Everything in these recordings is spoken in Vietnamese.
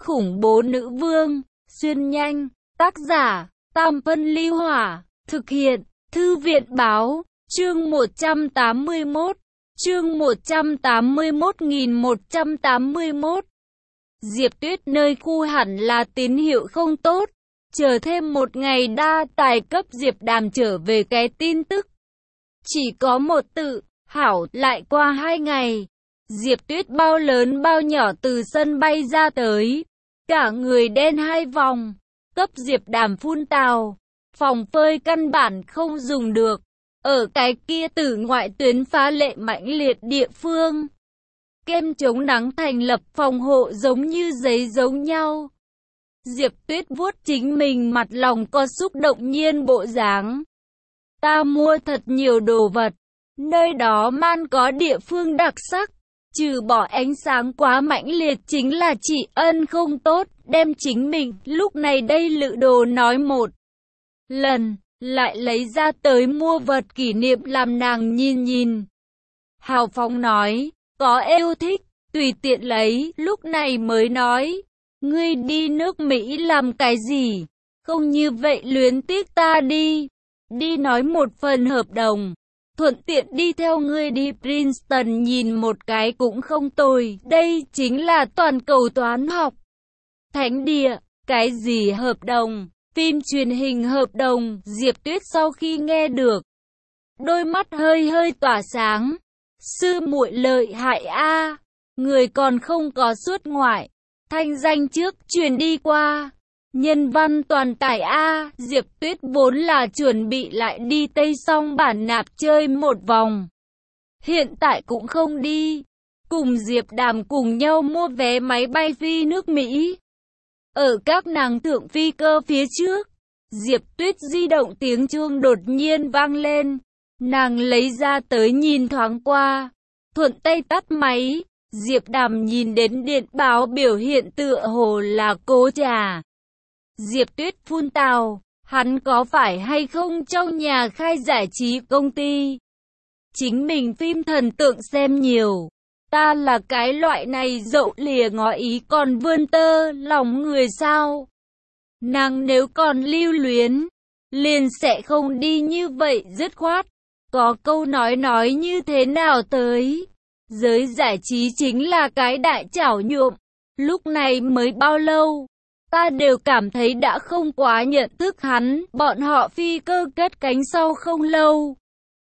khủng bố nữ vương, xuyên nhanh, tác giả, Tam Phân Ly Hỏa, thực hiện, Thư viện Báo, chương 181, chương 181.181. Diệp Tuyết nơi khu hẳn là tín hiệu không tốt, chờ thêm một ngày đa tài cấp Diệp Đàm trở về cái tin tức. Chỉ có một tự, hảo, lại qua 2 ngày. Diệp Tuyết bao lớn bao nhỏ từ sân bay ra tới, cả người đen 2 vòng, cấp Diệp Đàm phun tào, phòng phơi căn bản không dùng được, ở cái kia tử ngoại tuyến phá lệ mãnh liệt địa phương. Kem chống nắng thành lập phòng hộ giống như giấy giống nhau. Diệp Tuyết vuốt chính mình mặt lòng có xúc động nhiên bộ dáng. Ta mua thật nhiều đồ vật, nơi đó man có địa phương đặc sắc. Trừ bỏ ánh sáng quá mãnh liệt chính là chị ân không tốt, đem chính mình, lúc này đây lự đồ nói một lần, lại lấy ra tới mua vật kỷ niệm làm nàng nhìn nhìn. Hào phóng nói, có yêu thích, tùy tiện lấy, lúc này mới nói, ngươi đi nước Mỹ làm cái gì, không như vậy luyến tiếc ta đi nói một phần hợp đồng. Thuận tiện đi theo ngươi đi Princeton nhìn một cái cũng không tồi, đây chính là toàn cầu toán học. Thánh địa, cái gì hợp đồng, phim truyền hình hợp đồng, Diệp Tuyết sau khi nghe được, đôi mắt hơi hơi tỏa sáng. Sư muội lợi hại a, người còn không có xuất ngoại, thanh danh trước truyền đi qua. Nhân văn toàn tải a, Diệp Tuyết vốn là chuẩn bị lại đi Tây Song Bản Nạp chơi một vòng. Hiện tại cũng không đi, cùng Diệp Đàm cùng nhau mua vé máy bay phi nước Mỹ. Ở các nàng thượng phi cơ phía trước, Diệp Tuyết di động tiếng chuông đột nhiên vang lên. Nàng lấy ra tới nhìn thoáng qua, thuận tay tắt máy. Diệp Đàm nhìn đến điện báo biểu hiện tựa hồ là Cố Trà. Diệp Tuyết phun tào, hắn có phải hay không trong nhà khai giải trí công ty? Chính mình phim thần tượng xem nhiều, ta là cái loại này dậu lìa ngó ý còn vươn tơ lòng người sao? Nàng nếu còn lưu luyến, liền sẽ không đi như vậy dứt khoát. Có câu nói như thế nào tới? Giới giải trí chính là cái đại chảo nhuộm. Lúc này mới bao lâu? Ta đều cảm thấy đã không quá nhận thức hắn, bọn họ phi cơ cất cánh sau không lâu.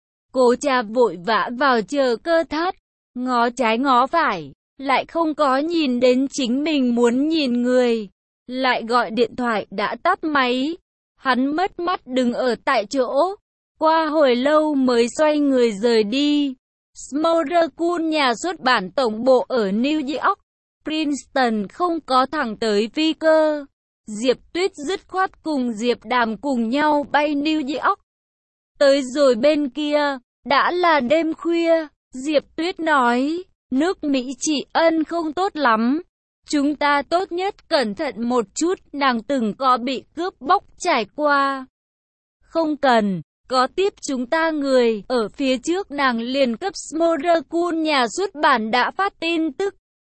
Cố Trà vội vã vào chờ cơ thất, ngó trái ngó phải, lại không có nhìn đến chính mình muốn nhìn người. Lại gọi điện thoại đã tắt máy, hắn mất mắt đứng ở tại chỗ. Qua hồi lâu mới xoay người rời đi. Smothercool nhà xuất bản tổng bộ ở New York, Princeton không có thẳng tới phi cơ. Diệp Tuyết dứt khoát cùng Diệp Đàm cùng nhau bay New York. Tới rồi bên kia, đã là đêm khuya. Diệp Tuyết nói, nước Mỹ chị ân không tốt lắm. Chúng ta tốt nhất cẩn thận một chút, nàng từng có bị cướp bóc trải qua. Không cần. Có tiếp chúng ta người, ở phía trước nàng liền cấp Smothercool nhà xuất bản đã phát tin tức.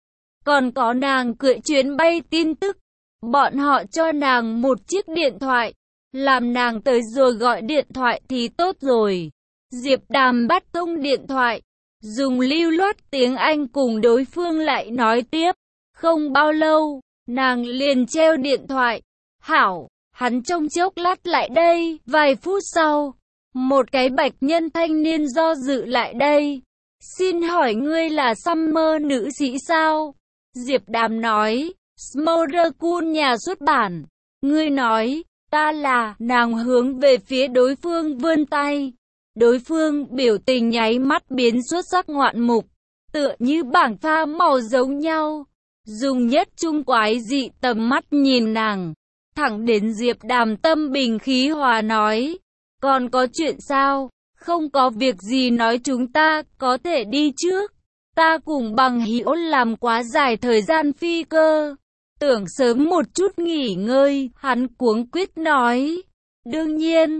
Còn có nàng cưỡi chuyến bay tin tức. Bọn họ cho nàng một chiếc điện thoại, làm nàng tới rồi gọi điện thoại thì tốt rồi. Diệp Đàm bắt thông điện thoại, dùng lưu loát tiếng Anh cùng đối phương lại nói tiếp. Không bao lâu, nàng liền treo điện thoại. Hảo, hắn trong chốc lát lại đây, vài phút sau. Một cái bạch nhân thanh niên do dự lại đây. Xin hỏi ngươi là Summer nữ sĩ sao? Diệp Đàm nói, Smothercool nhà xuất bản. Ngươi nói, ta là, nàng hướng về phía đối phương vươn tay. Đối phương biểu tình nháy mắt biến xuất sắc ngoạn mục, tựa như bảng pha màu giống nhau. Dùng nhất trung quái dị tầm mắt nhìn nàng, thẳng đến Diệp Đàm tâm bình khí hòa nói. Còn có chuyện sao? Không có việc gì nói chúng ta có thể đi trước. Ta cùng bằng hữu làm quá dài thời gian phi cơ. Tưởng sớm một chút nghỉ ngơi, hắn cuống quýt nói. Đương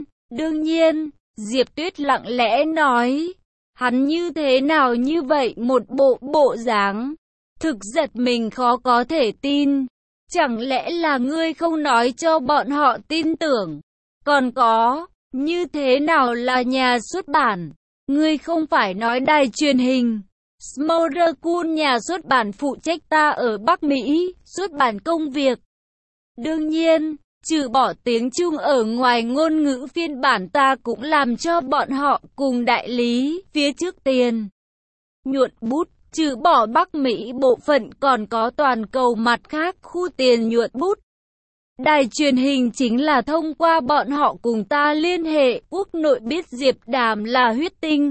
nhiên, Diệp Tuyết lặng lẽ nói. Hắn như thế nào như vậy một bộ dáng. Thực giật mình khó có thể tin. Chẳng lẽ là ngươi không nói cho bọn họ tin tưởng? Còn có, như thế nào là nhà xuất bản? Ngươi không phải nói đài truyền hình. Smolderkun nhà xuất bản phụ trách ta ở Bắc Mỹ, xuất bản công việc. Đương nhiên, trừ bỏ tiếng Trung ở ngoài ngôn ngữ phiên bản ta cũng làm cho bọn họ cùng đại lý, phía trước tiền. Nhuận bút, trừ bỏ Bắc Mỹ bộ phận còn có toàn cầu mặt khác khu tiền nhuận bút. Đài truyền hình chính là thông qua bọn họ cùng ta liên hệ, quốc nội biết Diệp Đàm là huyết tinh.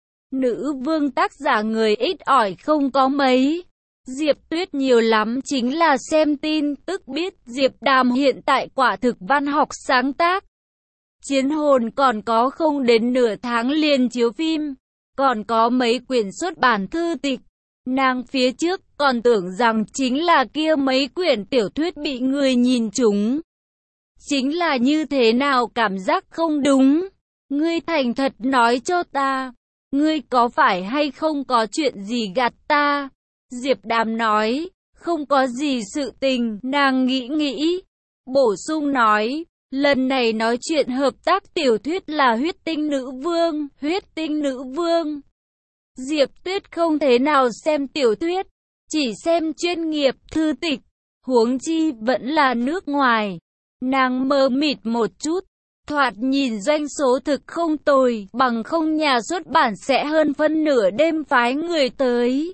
Nữ vương tác giả người ít ỏi không có mấy. Diệp Tuyết nhiều lắm chính là xem tin tức biết Diệp Đàm hiện tại quả thực văn học sáng tác. Chiến hồn còn có không đến nửa tháng liền chiếu phim, còn có mấy quyển xuất bản thư tịch. Nàng phía trước còn tưởng rằng chính là kia mấy quyển tiểu thuyết bị người nhìn trúng. Chính là như thế nào cảm giác không đúng. Ngươi thành thật nói cho ta, ngươi có phải hay không có chuyện gì gạt ta? Diệp Đàm nói, không có gì sự tình, nàng nghĩ, bổ sung nói, lần này nói chuyện hợp tác tiểu thuyết là huyết tinh nữ vương, huyết tinh nữ vương. Diệp Tuyết không thế nào xem tiểu thuyết, chỉ xem chuyên nghiệp thư tịch, huống chi vẫn là nước ngoài. Nàng mờ mịt một chút, thoạt nhìn doanh số thực không tồi, bằng không nhà xuất bản sẽ hơn phân nửa đêm phái người tới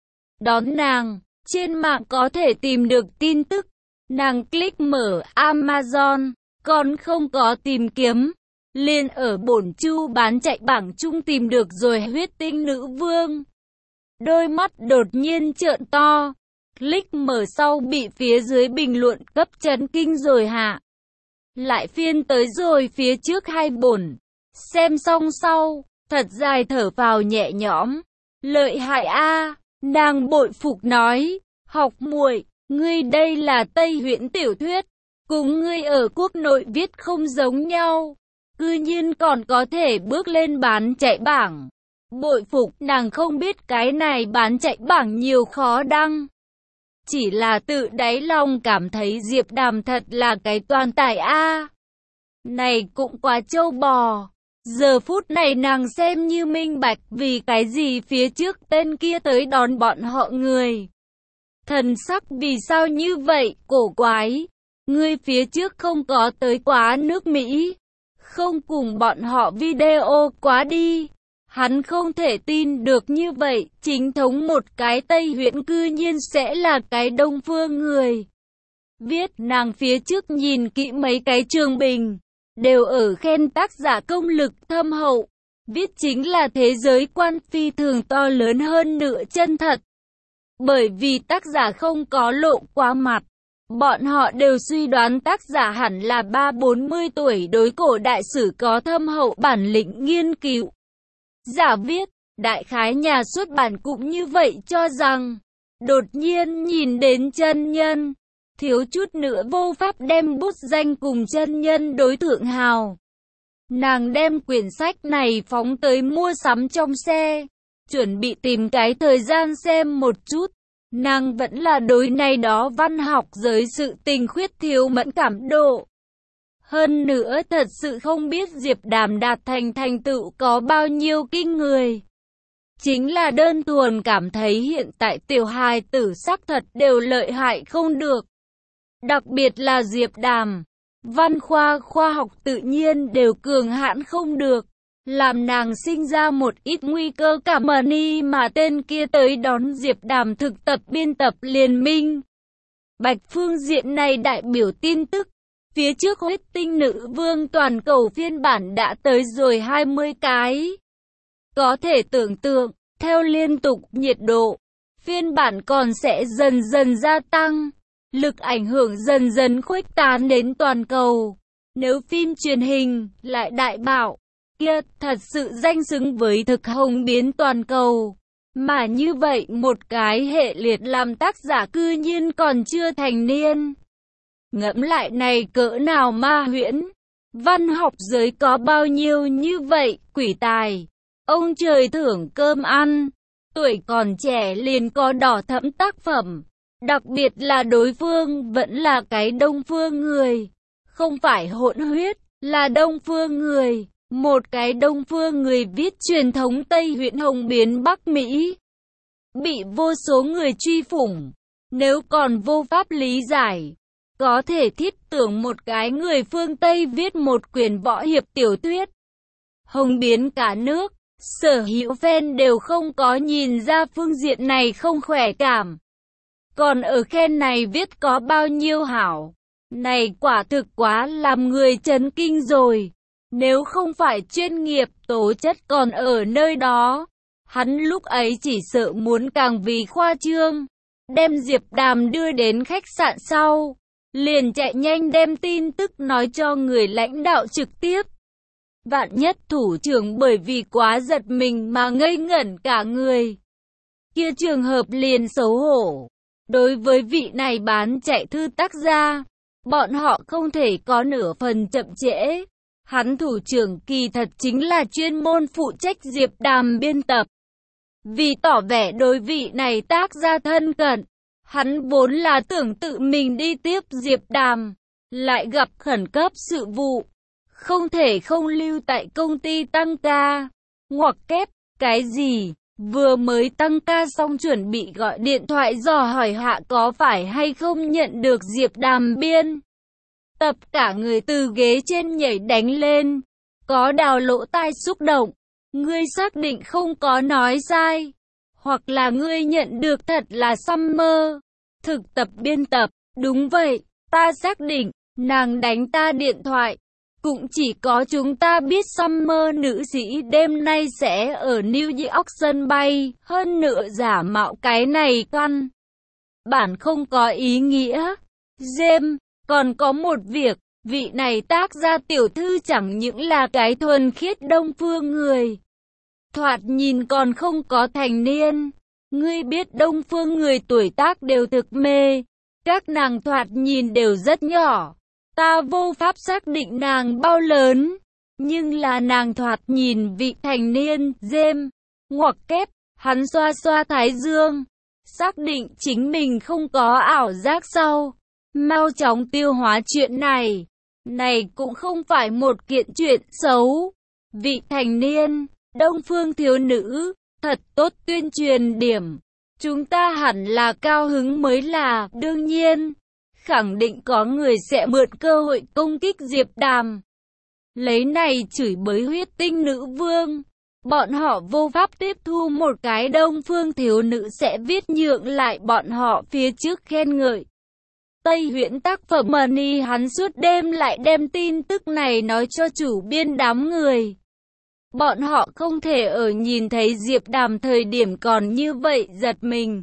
đón nàng. Trên mạng có thể tìm được tin tức. Nàng click mở Amazon, còn không có tìm kiếm. Liền ở bổn chu bán chạy bảng chung tìm được rồi huyết tinh nữ vương. Đôi mắt đột nhiên trợn to. Click mở sau bị phía dưới bình luận cấp chấn kinh rồi hạ. Lại phiên tới rồi phía trước hai bổn. Xem xong sau, thật dài thở vào nhẹ nhõm. Lợi hại a. Nàng bội phục nói, học muội, ngươi đây là Tây Huyễn tiểu thuyết, cùng ngươi ở quốc nội viết không giống nhau, cư nhiên còn có thể bước lên bán chạy bảng. Bội phục, nàng không biết cái này bán chạy bảng nhiều khó đăng. Chỉ là tự đáy lòng cảm thấy Diệp Đàm thật là cái toàn tài a. Này cũng quá trâu bò. Giờ phút này nàng xem như minh bạch vì cái gì phía trước tên kia tới đón bọn họ người. Thần sắc vì sao như vậy, cổ quái. Ngươi phía trước không có tới quá nước Mỹ. Không cùng bọn họ video quá đi. Hắn không thể tin được như vậy, chính thống một cái Tây Huyễn cư nhiên sẽ là cái Đông Phương người. Viết nàng phía trước nhìn kỹ mấy cái trường bình. Đều ở khen tác giả công lực thâm hậu, viết chính là thế giới quan phi thường to lớn hơn nửa chân thật. Bởi vì tác giả không có lộ quá mặt, bọn họ đều suy đoán tác giả hẳn là 30-40 tuổi đối cổ đại sử có thâm hậu bản lĩnh nghiên cứu. Giả viết, đại khái nhà xuất bản cũng như vậy cho rằng, đột nhiên nhìn đến chân nhân. Thiếu chút nữa vô pháp đem bút danh cùng chân nhân đối thượng hào. Nàng đem quyển sách này phóng tới mua sắm trong xe, chuẩn bị tìm cái thời gian xem một chút. Nàng vẫn là đối này đó văn học giới sự tình khuyết thiếu mẫn cảm độ. Hơn nữa thật sự không biết Diệp Đàm đạt thành tựu có bao nhiêu kinh người. Chính là đơn thuần cảm thấy hiện tại tiểu hài tử sắc thật đều lợi hại không được. Đặc biệt là Diệp Đàm, văn khoa khoa học tự nhiên đều cường hãn không được, làm nàng sinh ra một ít nguy cơ cả mani mà tên kia tới đón Diệp Đàm thực tập biên tập liên minh. Bạch phương diện này đại biểu tin tức, phía trước huyết tinh nữ vương toàn cầu phiên bản đã tới rồi 20 cái. Có thể tưởng tượng, theo liên tục nhiệt độ, phiên bản còn sẽ dần dần gia tăng. Lực ảnh hưởng dần dần khuếch tán đến toàn cầu. Nếu phim truyền hình lại đại bạo, kia thật sự danh xứng với thực hồng biến toàn cầu. Mà như vậy một cái hệ liệt làm tác giả cư nhiên còn chưa thành niên. Ngẫm lại này cỡ nào ma huyễn. Văn học giới có bao nhiêu như vậy, quỷ tài. Ông trời thưởng cơm ăn. Tuổi còn trẻ liền có đỏ thẫm tác phẩm. Đặc biệt là đối phương vẫn là cái Đông Phương người. Không phải hỗn huyết, là Đông Phương người. Một cái Đông Phương người viết truyền thống Tây huyện Hồng Biến Bắc Mỹ. Bị vô số người truy phủng. Nếu còn vô pháp lý giải, có thể thiết tưởng một cái người phương Tây viết một quyển võ hiệp tiểu thuyết. Hồng biến cả nước, sở hữu fan đều không có nhìn ra phương diện này không khỏe cảm. Còn ở khen này viết có bao nhiêu hảo. Này quả thực quá làm người chấn kinh rồi. Nếu không phải chuyên nghiệp, tố chất còn ở nơi đó. Hắn lúc ấy chỉ sợ muốn càng vì khoa trương. Đem Diệp Đàm đưa đến khách sạn sau. Liền chạy nhanh đem tin tức nói cho người lãnh đạo trực tiếp. Vạn nhất thủ trưởng bởi vì quá giật mình mà ngây ngẩn cả người. Kia trường hợp liền xấu hổ. Đối với vị này bán chạy thư tác gia, bọn họ không thể có nửa phần chậm trễ. Hắn thủ trưởng kỳ thật chính là chuyên môn phụ trách Diệp Đàm biên tập. Vì tỏ vẻ đối vị này tác gia thân cận, hắn vốn là tưởng tự mình đi tiếp Diệp Đàm, lại gặp khẩn cấp sự vụ, không thể không lưu tại công ty tăng ca. Ngoặc kép, cái gì? Vừa mới tăng ca xong chuẩn bị gọi điện thoại dò hỏi hạ có phải hay không nhận được Diệp Đàm biên tập, cả người từ ghế trên nhảy đánh lên, có đào lỗ tai xúc động. Ngươi xác định không có nói sai, hoặc là ngươi nhận được thật là Summer thực tập biên tập? Đúng vậy, ta xác định. Nàng đánh ta điện thoại, cũng chỉ có chúng ta biết Summer nữ sĩ đêm nay sẽ ở New York sân bay, hơn nữa giả mạo cái này căn bản không có ý nghĩa. James, còn có một việc, vị này tác gia tiểu thư chẳng những là cái thuần khiết Đông Phương người, thoạt nhìn còn không có thành niên. Ngươi biết Đông Phương người tuổi tác đều thực mê, các nàng thoạt nhìn đều rất nhỏ. Ta vô pháp xác định nàng bao lớn, nhưng là nàng thoạt nhìn vị thành niên. James, ngoặc kép, hắn xoa xoa thái dương, xác định chính mình không có ảo giác sau. Mau chóng tiêu hóa chuyện này. Này cũng không phải một kiện chuyện xấu. Vị thành niên, Đông Phương thiếu nữ, thật tốt tuyên truyền điểm. Chúng ta hẳn là cao hứng mới là. Đương nhiên, khẳng định có người sẽ mượn cơ hội công kích Diệp Đàm, lấy này chửi bới huyết tinh nữ vương. Bọn họ vô pháp tiếp thu một cái Đông Phương thiếu nữ sẽ viết nhượng lại bọn họ phía trước khen ngợi Tây huyện tác phẩm Money. Hắn suốt đêm lại đem tin tức này nói cho chủ biên đám người. Bọn họ không thể ở nhìn thấy Diệp Đàm thời điểm còn như vậy giật mình.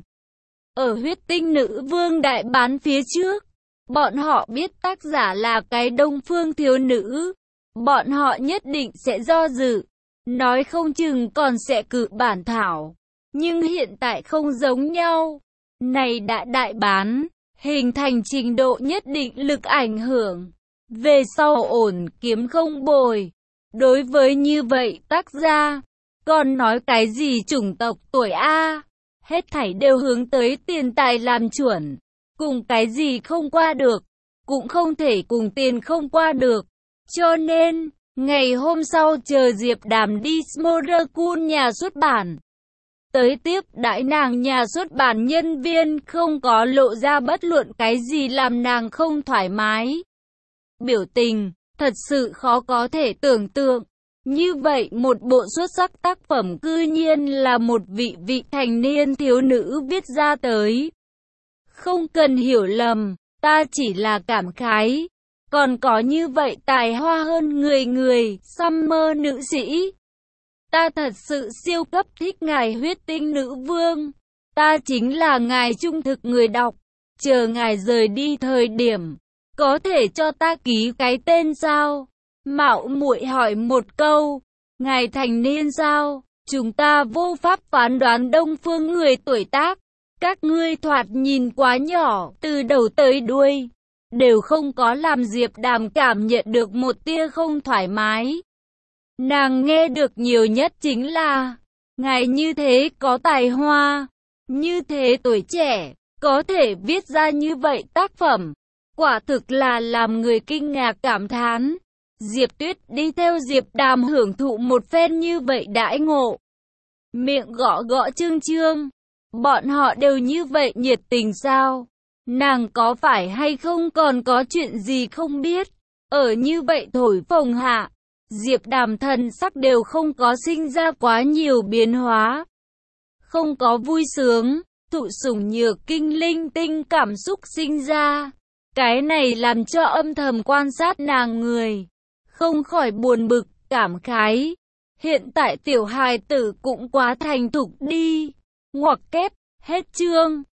Ở huyết tinh nữ vương đại bán phía trước, bọn họ biết tác giả là cái Đông Phương thiếu nữ. Bọn họ nhất định sẽ do dự, nói không chừng còn sẽ cự bản thảo. Nhưng hiện tại không giống nhau. Này đã đại bán, hình thành trình độ nhất định lực ảnh hưởng. Về sau ổn kiếm không bồi. Đối với như vậy tác gia, còn nói cái gì chủng tộc tuổi A, hết thảy đều hướng tới tiền tài làm chuẩn. Cùng cái gì không qua được, cũng không thể cùng tiền không qua được. Cho nên, ngày hôm sau chờ Diệp Đàm đi Smothercool nhà xuất bản. Tới tiếp đãi nàng, nhà xuất bản nhân viên không có lộ ra bất luận cái gì làm nàng không thoải mái. Biểu tình, thật sự khó có thể tưởng tượng. Như vậy một bộ xuất sắc tác phẩm cư nhiên là một vị thành niên thiếu nữ viết ra tới. Không cần hiểu lầm, ta chỉ là cảm khái. Còn có như vậy tài hoa hơn người Summer nữ sĩ. Ta thật sự siêu cấp thích ngài huyết tinh nữ vương. Ta chính là ngài trung thực người đọc. Chờ ngài rời đi thời điểm, có thể cho ta ký cái tên sao? Mạo muội hỏi một câu, ngài thành niên sao? Chúng ta vô pháp phán đoán Đông Phương người tuổi tác. Các ngươi thoạt nhìn quá nhỏ, từ đầu tới đuôi đều không có làm Diệp Đàm cảm nhận được một tia không thoải mái. Nàng nghe được nhiều nhất chính là, ngài như thế có tài hoa, như thế tuổi trẻ, có thể viết ra như vậy tác phẩm, quả thực là làm người kinh ngạc cảm thán. Diệp Tuyết đi theo Diệp Đàm hưởng thụ một phen như vậy đãi ngộ. Miệng gõ gõ Trương Trương. Bọn họ đều như vậy nhiệt tình sao? Nàng có phải hay không còn có chuyện gì không biết? Ở như vậy thổi phồng hạ, Diệp Đàm thần sắc đều không có sinh ra quá nhiều biến hóa. Không có vui sướng, thụ sủng nhược kinh linh tinh cảm xúc sinh ra. Cái này làm cho âm thầm quan sát nàng người không khỏi buồn bực, cảm khái. Hiện tại tiểu hài tử cũng quá thành thục đi. Ngoặc kép, hết chương.